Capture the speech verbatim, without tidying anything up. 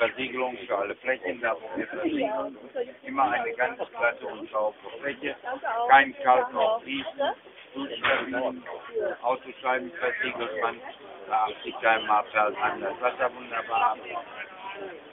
Versiegelung für alle Flächen, da wo wir versiegeln. Immer eine ganz glatte und saubere Fläche, kein Kalk noch Fließen, Duschkabinen, Autoscheiben versiegelt man, da achtet kein Material an das Wasser wunderbar ab.